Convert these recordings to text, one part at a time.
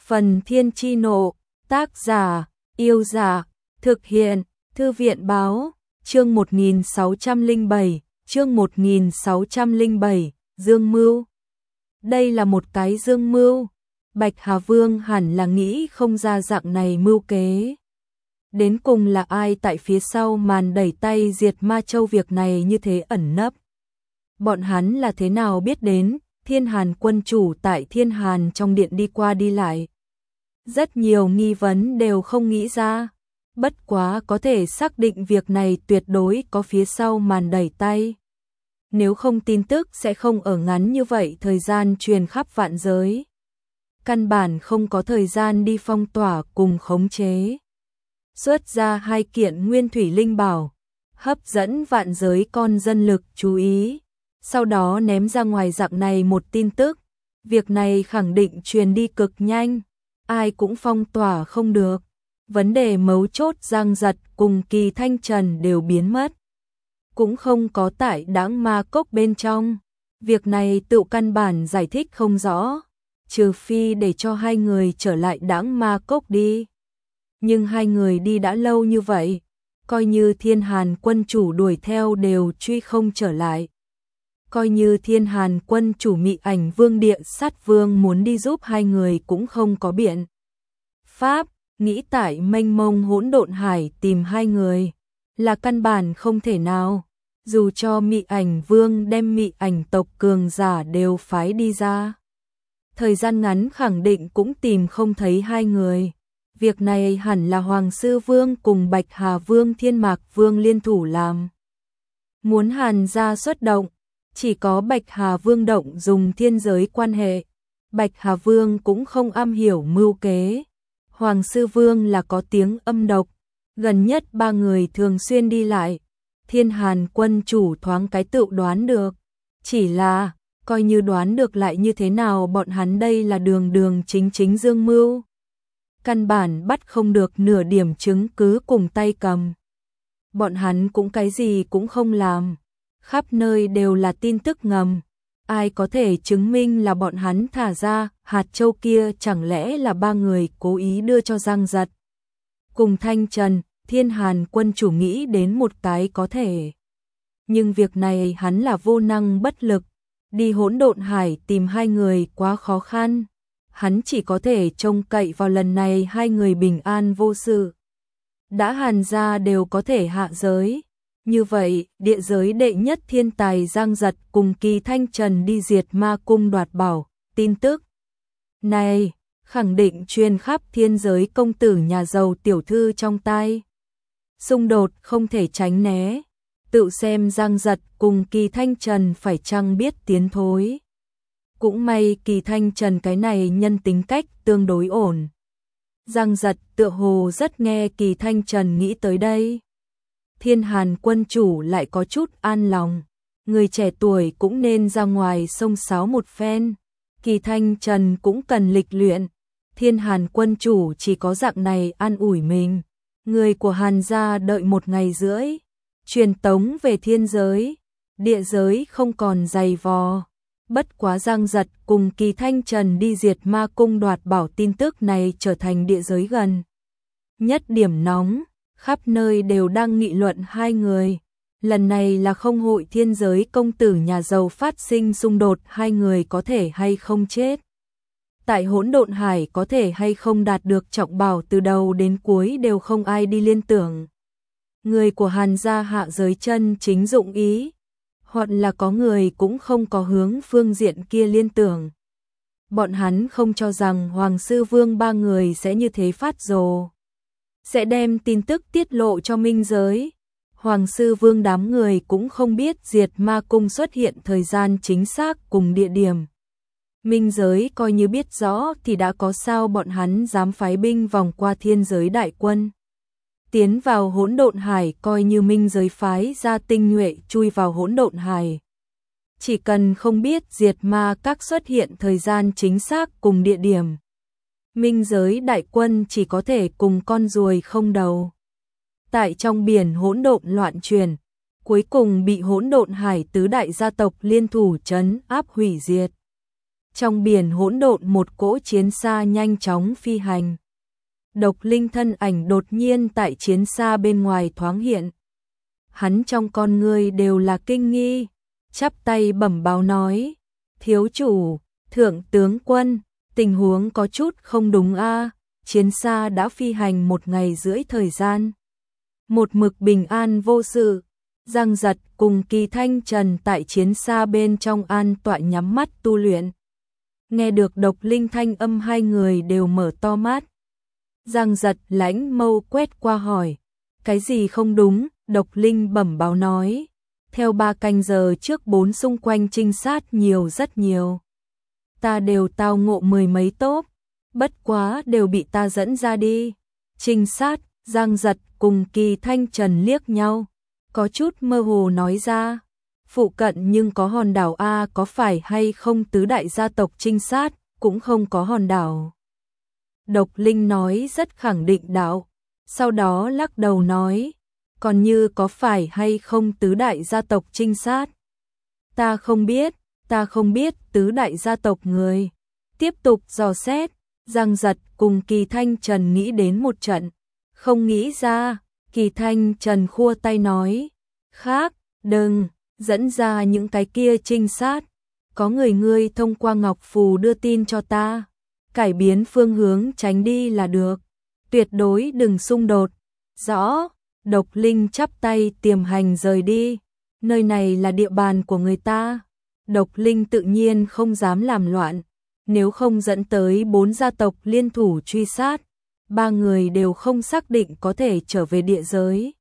Phần Thiên Chi Nộ, tác giả, Yêu Giả, thực hiện, Thư viện Báo, chương 1607, chương 1607, Dương Mưu. Đây là một cái dương mưu, Bạch Hà Vương hẳn là nghĩ không ra dạng này mưu kế. Đến cùng là ai tại phía sau màn đẩy tay diệt Ma Châu việc này như thế ẩn nấp. Bọn hắn là thế nào biết đến, Thiên Hàn quân chủ tại Thiên Hàn trong điện đi qua đi lại. Rất nhiều nghi vấn đều không nghĩ ra, bất quá có thể xác định việc này tuyệt đối có phía sau màn đẩy tay. Nếu không tin tức sẽ không ở ngắn như vậy thời gian truyền khắp vạn giới. Căn bản không có thời gian đi phong tỏa cùng khống chế. Xuất ra 2 kiện nguyên thủy linh bảo, hấp dẫn vạn giới con dân lực chú ý. Sau đó ném ra ngoài dạng này một tin tức. Việc này khẳng định truyền đi cực nhanh, ai cũng phong tỏa không được. Vấn đề mấu chốt Giang Giật cùng Kỳ Thanh Trần đều biến mất. Cũng không có tại Đãng Ma Cốc bên trong. Việc này tự căn bản giải thích không rõ, trừ phi để cho 2 người trở lại Đãng Ma Cốc đi. Nhưng 2 người đi đã lâu như vậy, coi như Thiên Hàn quân chủ đuổi theo đều truy không trở lại. Coi như Thiên Hàn quân chủ Mị Ảnh Vương Địa Sát Vương muốn đi giúp 2 người cũng không có biện pháp, nghĩ tại mênh mông hỗn độn hải tìm 2 người là căn bản không thể nào. Dù cho Mị Ảnh Vương đem Mị Ảnh tộc cường giả đều phái đi ra, thời gian ngắn khẳng định cũng tìm không thấy 2 người. Việc này hẳn là Hoàng Sư Vương cùng Bạch Hà Vương Thiên Mạc Vương liên thủ làm. Muốn Hàn gia xuất động, chỉ có Bạch Hà Vương động dùng thiên giới quan hệ. Bạch Hà Vương cũng không am hiểu mưu kế. Hoàng Sư Vương là có tiếng âm độc, gần nhất 3 người thường xuyên đi lại. Thiên Hàn quân chủ thoáng cái tự đoán được. Chỉ là, coi như đoán được lại như thế nào, bọn hắn đây là đường đường chính chính dương mưu. Căn bản bắt không được nửa điểm chứng cứ cùng tay cầm. Bọn hắn cũng cái gì cũng không làm. Khắp nơi đều là tin tức ngầm. Ai có thể chứng minh là bọn hắn thả ra hạt châu kia, chẳng lẽ là 3 người cố ý đưa cho Giang Giật cùng Thanh Trần. Thiên Hàn quân chủ nghĩ đến một cái có thể. Nhưng việc này hắn là vô năng bất lực. Đi hỗn độn hải tìm 2 người quá khó khăn. Hắn chỉ có thể trông cậy vào lần này 2 người bình an vô sự. Đã Hàn gia đều có thể hạ giới. Như vậy, địa giới đệ nhất thiên tài Giang Giật cùng Kỳ Thanh Trần đi diệt ma cung đoạt bảo. Tin tức này khẳng định truyền khắp thiên giới công tử nhà giàu tiểu thư trong tai. Xung đột không thể tránh né. Tự xem Giang Giật cùng Kỳ Thanh Trần phải chăng biết tiến thối. Cũng may Kỳ Thanh Trần cái này nhân tính cách tương đối ổn. Giang Giật tựa hồ rất nghe Kỳ Thanh Trần nghĩ tới đây. Thiên Hàn quân chủ lại có chút an lòng. Người trẻ tuổi cũng nên ra ngoài xông xáo một phen. Kỳ Thanh Trần cũng cần lịch luyện. Thiên Hàn quân chủ chỉ có dạng này an ủi mình. Người của Hàn gia đợi 1 ngày rưỡi. Truyền tống về thiên giới. Địa giới không còn dày vò. Bất quá Giang Giật cùng Kỳ Thanh Trần đi diệt ma cung đoạt bảo tin tức này trở thành địa giới gần nhất điểm nóng. Khắp nơi đều đang nghị luận 2 người. Lần này là không hội thiên giới công tử nhà giàu phát sinh xung đột, 2 người có thể hay không chết. Tại hỗn độn hải có thể hay không đạt được trọng bảo, từ đầu đến cuối đều không ai đi liên tưởng. Người của Hàn gia hạ giới chân chính dụng ý, hoặc là có người cũng không có hướng phương diện kia liên tưởng. Bọn hắn không cho rằng Hoàng Sư Vương 3 người sẽ như thế phát rồ, sẽ đem tin tức tiết lộ cho minh giới. Hoàng Sư Vương đám người cũng không biết diệt ma cung xuất hiện thời gian chính xác cùng địa điểm. Minh giới coi như biết rõ thì đã có sao bọn hắn dám phái binh vòng qua thiên giới đại quân. Tiến vào hỗn độn hải, coi như minh giới phái ra tinh nhuệ chui vào hỗn độn hải. Chỉ cần không biết diệt ma các xuất hiện thời gian chính xác cùng địa điểm. Minh giới đại quân chỉ có thể cùng con ruồi không đầu. Tại trong biển hỗn độn loạn truyền, cuối cùng bị hỗn độn hải tứ đại gia tộc liên thủ trấn áp hủy diệt. Trong biển hỗn độn một cỗ chiến xa nhanh chóng phi hành. Độc Linh thân ảnh đột nhiên tại chiến xa bên ngoài thoáng hiện. Hắn trong con người đều là kinh nghi, chắp tay bẩm báo nói: "Thiếu chủ, thượng tướng quân, tình huống có chút không đúng a, chiến xa đã phi hành 1 ngày rưỡi thời gian, một mực bình an vô sự." Giang Giật cùng Kỳ Thanh Trần tại chiến xa bên trong an tọa nhắm mắt tu luyện. Nghe được Độc Linh thanh âm, hai người đều mở to mắt. Giang Giật lãnh mâu quét qua hỏi: "Cái gì không đúng?" Độc Linh bẩm báo nói: "Theo 3 canh giờ trước 4 xung quanh trinh sát nhiều rất nhiều. Ta đều tao ngộ 10 mấy tốp, bất quá đều bị ta dẫn ra đi." Trinh sát, Giang Giật cùng Kỳ Thanh Trần liếc nhau, có chút mơ hồ nói ra: "Phụ cận nhưng có hòn đảo a, có phải hay không tứ đại gia tộc trinh sát cũng không có hòn đảo?" Độc Linh nói rất khẳng định đạo, sau đó lắc đầu nói: "Còn như có phải hay không tứ đại gia tộc trinh sát? Ta không biết tứ đại gia tộc người." Tiếp tục dò xét, Giang Giật cùng Kỳ Thanh Trần nghĩ đến một trận, không nghĩ ra. Kỳ Thanh Trần khua tay nói: "Khác, đừng dẫn ra những cái kia trinh sát, có người ngươi thông qua ngọc phù đưa tin cho ta, cải biến phương hướng tránh đi là được, tuyệt đối đừng xung đột." "Rõ." Độc Linh chắp tay tiềm hành rời đi, nơi này là địa bàn của người ta. Độc Linh tự nhiên không dám làm loạn, nếu không dẫn tới 4 gia tộc liên thủ truy sát, 3 người đều không xác định có thể trở về địa giới.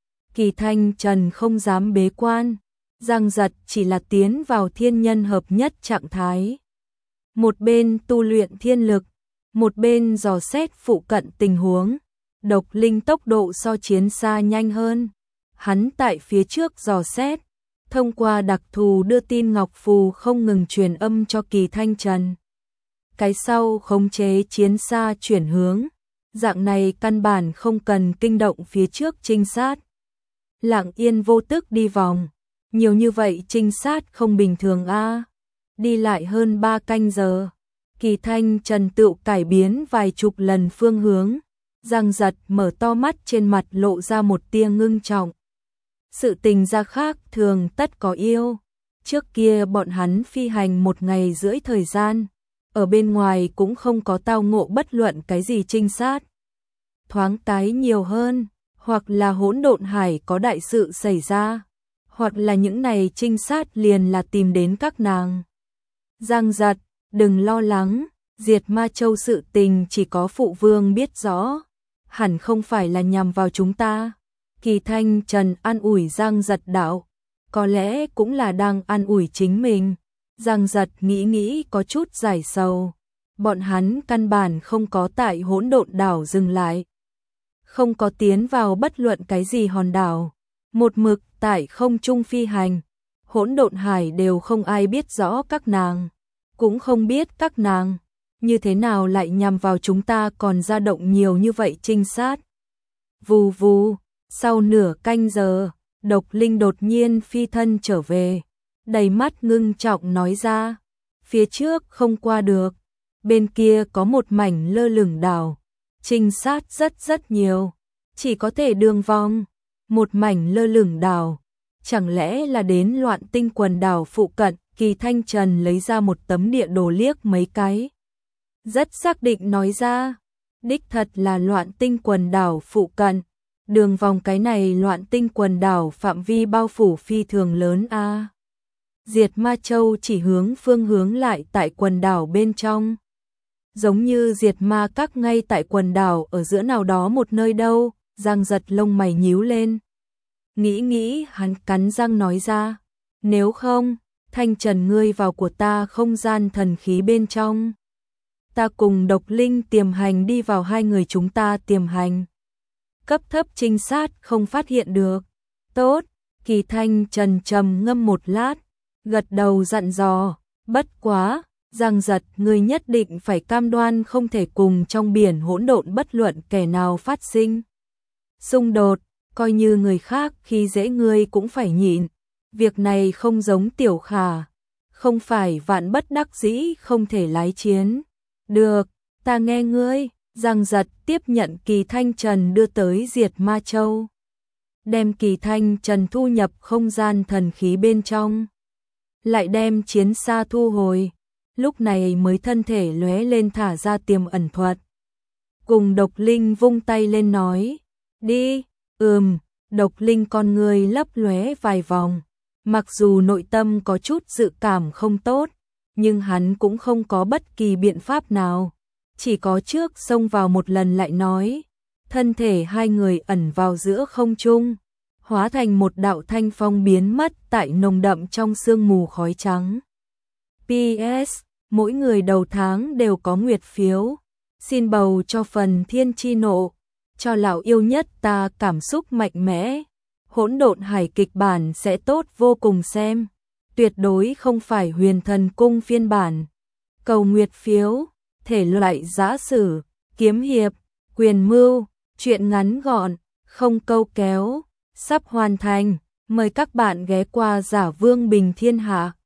Kỳ Thanh Trần không dám bế quan, Giang Giật chỉ là tiến vào thiên nhân hợp nhất trạng thái. Một bên tu luyện thiên lực, một bên dò xét phụ cận tình huống. Độc Linh tốc độ so chiến xa nhanh hơn. Hắn tại phía trước dò xét, thông qua đặc thù đưa tin ngọc phù không ngừng truyền âm cho Kỳ Thanh Trần. Cái sau khống chế chiến xa chuyển hướng, dạng này căn bản không cần kinh động phía trước trinh sát. Lặng yên vô tức đi vòng, nhiều như vậy trinh sát không bình thường a. Đi lại hơn 3 canh giờ, Kỳ Thanh Trần tự cải biến vài chục lần phương hướng. Giang Giật mở to mắt, trên mặt lộ ra một tia ngưng trọng. Sự tình ra khác thường tất có yêu. Trước kia bọn hắn phi hành 1 ngày rưỡi thời gian, ở bên ngoài cũng không có tao ngộ bất luận cái gì trinh sát. Thoáng cái nhiều hơn, hoặc là hỗn độn hải có đại sự xảy ra, hoặc là những này trinh sát liền là tìm đến các nàng. Giang Giật, đừng lo lắng, Diệt Ma Châu sự tình chỉ có phụ vương biết rõ, hẳn không phải là nhằm vào chúng ta. Kỳ Thanh Trần an ủi Giang Giật đạo, có lẽ cũng là đang an ủi chính mình. Giang Giật nghĩ có chút giải sầu, bọn hắn căn bản không có tại hỗn độn đảo dừng lại, không có tiến vào bất luận cái gì hòn đảo, một mực tại không trung phi hành. Hỗn độn hải đều không ai biết rõ các nàng, cũng không biết các nàng như thế nào lại nhằm vào chúng ta, còn ra động nhiều như vậy trinh sát. Vù vù, sau nửa canh giờ, Độc Linh đột nhiên phi thân trở về, đầy mắt ngưng trọng nói ra: "Phía trước không qua được, bên kia có một mảnh lơ lửng đảo, trinh sát rất nhiều, chỉ có thể đường vòng." Một mảnh lơ lửng đảo, chẳng lẽ là đến Loạn Tinh quần đảo phụ cận? Kỳ Thanh Trần lấy ra một tấm địa đồ liếc mấy cái, rất xác định nói ra: "Đích thật là Loạn Tinh quần đảo phụ cận, đường vòng cái này Loạn Tinh quần đảo phạm vi bao phủ phi thường lớn a." Diệt Ma Châu chỉ hướng phương hướng lại tại quần đảo bên trong, giống như Diệt Ma Các ngay tại quần đảo ở giữa nào đó một nơi đâu. Giang Giật lông mày nhíu lên, nghĩ hắn cắn răng nói ra: "Nếu không, Thanh Trần ngươi vào của ta không gian thần khí bên trong, ta cùng Độc Linh tiềm hành đi vào, 2 người chúng ta tiềm hành, cấp thấp trinh sát không phát hiện được." "Tốt." Kỳ Thanh Trần trầm ngâm một lát, gật đầu dặn dò: "Bất quá, Giang Giật ngươi nhất định phải cam đoan không thể cùng trong biển hỗn độn bất luận kẻ nào phát sinh xung đột, coi như người khác khi dễ ngươi cũng phải nhịn. Việc này không giống Tiểu Khả, không phải vạn bất đắc dĩ không thể lái chiến. Được, ta nghe ngươi. Giang Giật tiếp nhận Kỳ Thanh Trần đưa tới Diệt Ma Châu, đem Kỳ Thanh Trần thu nhập không gian thần khí bên trong, lại đem chiến xa thu hồi, lúc này mới thân thể lóe lên thả ra tiềm ẩn thuật. Cùng Độc Linh vung tay lên nói, đi. Độc Linh con người lấp lóe vài vòng, mặc dù nội tâm có chút dự cảm không tốt, nhưng hắn cũng không có bất kỳ biện pháp nào, chỉ có trước xông vào một lần lại nói. Thân thể hai người ẩn vào giữa không trung, hóa thành một đạo thanh phong biến mất tại nồng đậm trong sương mù khói trắng. PS, mỗi người đầu tháng đều có nguyệt phiếu, xin bầu cho phần thiên chi nộ, cho lão yêu nhất ta cảm xúc mạnh mẽ. Hỗn độn hải kịch bản sẽ tốt vô cùng xem, tuyệt đối không phải Huyền Thần Cung phiên bản. Cầu nguyệt phiếu, thể loại giã sử, kiếm hiệp, quyền mưu, truyện ngắn gọn, không câu kéo, sắp hoàn thành, mời các bạn ghé qua Giả Vương Bình Thiên Hạ.